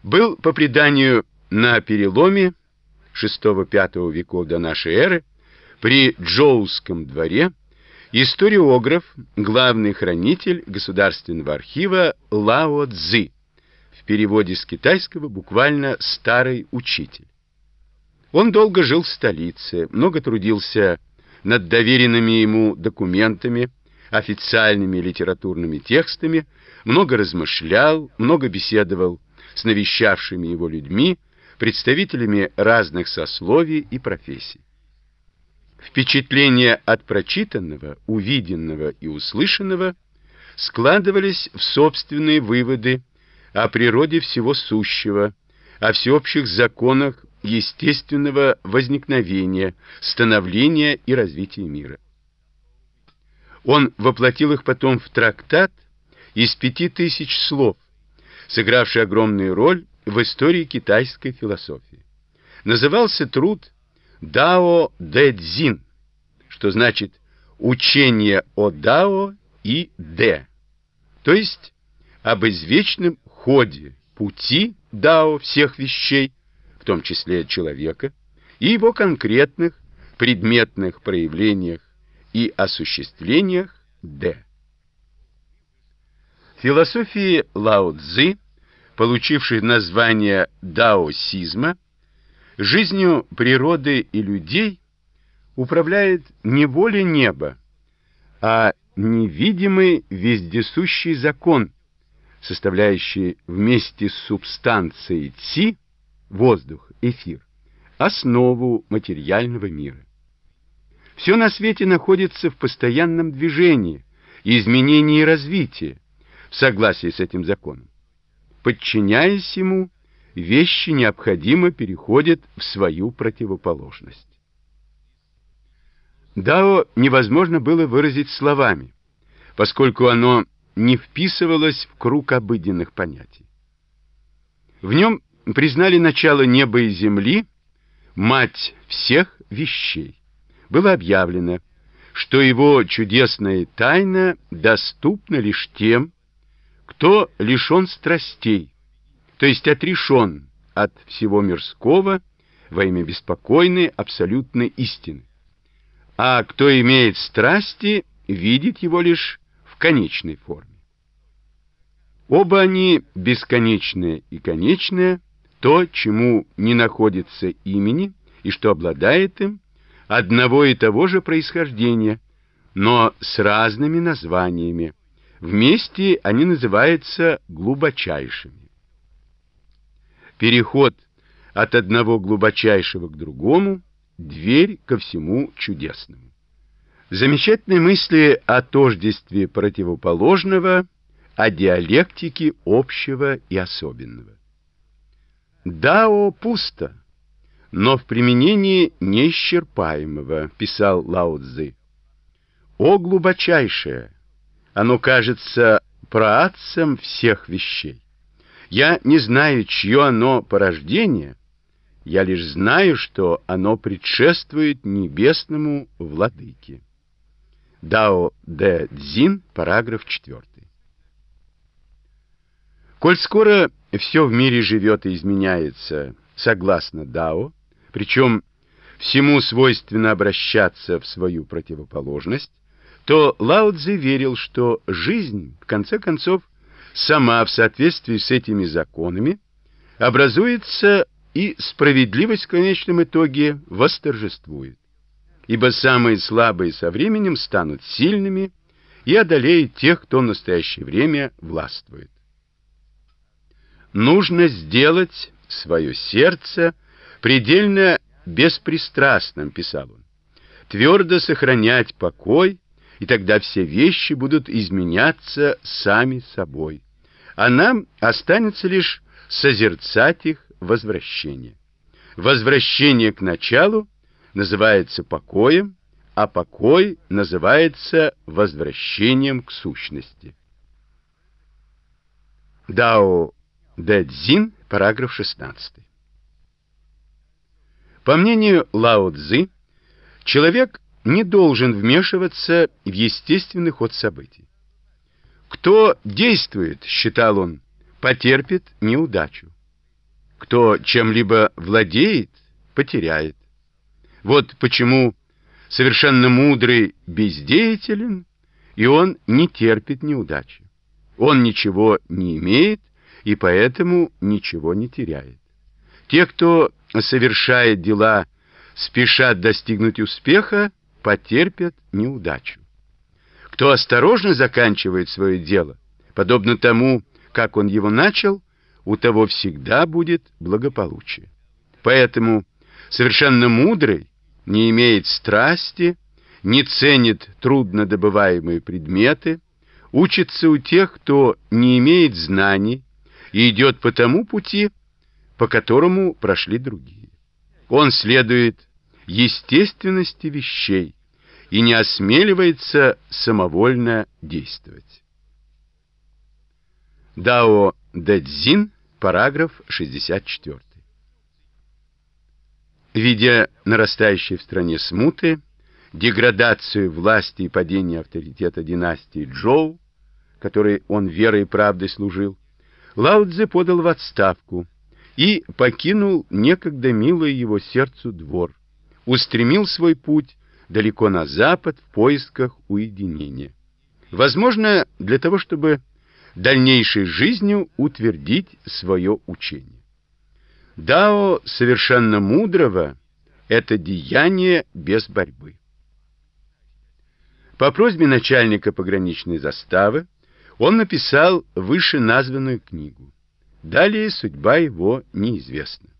был по преданию на переломе VI-V веков до нашей эры при Джоуском дворе историограф, главный хранитель государственного архива Лао Цзы, в переводе с китайского буквально «старый учитель». Он долго жил в столице, много трудился над доверенными ему документами, официальными литературными текстами, много размышлял, много беседовал с навещавшими его людьми, представителями разных сословий и профессий. Впечатления от прочитанного, увиденного и услышанного складывались в собственные выводы о природе всего сущего, о всеобщих законах естественного возникновения, становления и развития мира. Он воплотил их потом в трактат из 5000 слов, сыгравший огромную роль в истории китайской философии. Назывался труд «Дао Дэ Цзин», что значит «учение о Дао и Дэ», то есть об извечном ходе пути Дао всех вещей, в том числе человека, и его конкретных предметных проявлениях и осуществлениях Дэ. В философии Лао Цзы, получившей название даосизма, жизнью природы и людей управляет не воля неба, а невидимый вездесущий закон, составляющий вместе с субстанцией ци, воздух, эфир, основу материального мира. Все на свете находится в постоянном движении, изменении и развитии, в согласии с этим законом. Подчиняясь ему, вещи необходимо переходят в свою противоположность. Дао невозможно было выразить словами, поскольку оно не вписывалось в круг обыденных понятий. В нем признали начало неба и земли, мать всех вещей. Было объявлено, что его чудесная тайна доступна лишь тем, кто лишен страстей, то есть отрешен от всего мирского во имя беспокойной абсолютной истины. А кто имеет страсти, видит его лишь в конечной форме. Оба они, бесконечное и конечное, то, чему не находится имени и что обладает им, одного и того же происхождения, но с разными названиями. Вместе они называются глубочайшими. Переход от одного глубочайшего к другому — дверь ко всему чудесному. Замечательные мысли о тождестве противоположного, о диалектике общего и особенного. Дао пусто, но в применении неисчерпаемого, писал Лао Цзы. О глубочайшее! Оно кажется праотцем всех вещей. Я не знаю, чье оно порождение, я лишь знаю, что оно предшествует небесному владыке. Дао Дэ Цзин, параграф 4. Коль скоро все в мире живет и изменяется согласно Дао, причем всему свойственно обращаться в свою противоположность, то Лао Цзы верил, что жизнь, в конце концов, сама в соответствии с этими законами образуется, и справедливость в конечном итоге восторжествует. Ибо самые слабые со временем станут сильными и одолеют тех, кто в настоящее время властвует. Нужно сделать свое сердце предельно беспристрастным, писал он, твердо сохранять покой, и тогда все вещи будут изменяться сами собой, а нам останется лишь созерцать их возвращение. Возвращение к началу называется покоем, а покой называется возвращением к сущности. Дао Дэ Цзин, параграф 16. По мнению Лао Цзы, человек не должен вмешиваться в естественный ход событий. Кто действует, считал он, потерпит неудачу. кто чем-либо владеет, потеряет. Вот почему совершенно мудрый бездеятелен, и он не терпит неудачи. Он ничего не имеет, и поэтому ничего не теряет. Те, кто совершает дела, спешат достигнуть успеха, потерпят неудачу. Кто осторожно заканчивает свое дело, подобно тому, как он его начал, у того всегда будет благополучие. Поэтому совершенно мудрый не имеет страсти, не ценит трудно добываемые предметы, учится у тех, кто не имеет знаний и идет по тому пути, по которому прошли другие. Он следует естественности вещей и не осмеливается самовольно действовать. Дао Дэ Цзин, параграф 64. Видя нарастающие в стране смуты, деградацию власти и падение авторитета династии Чжоу, которой он верой и правдой служил, Лао Цзы подал в отставку и покинул некогда милый его сердцу двор, устремил свой путь далеко на запад в поисках уединения. Возможно, для того, чтобы дальнейшей жизнью утвердить свое учение. Дао совершенно мудрого — это деяние без борьбы. По просьбе начальника пограничной заставы он написал вышеназванную книгу. Далее судьба его неизвестна.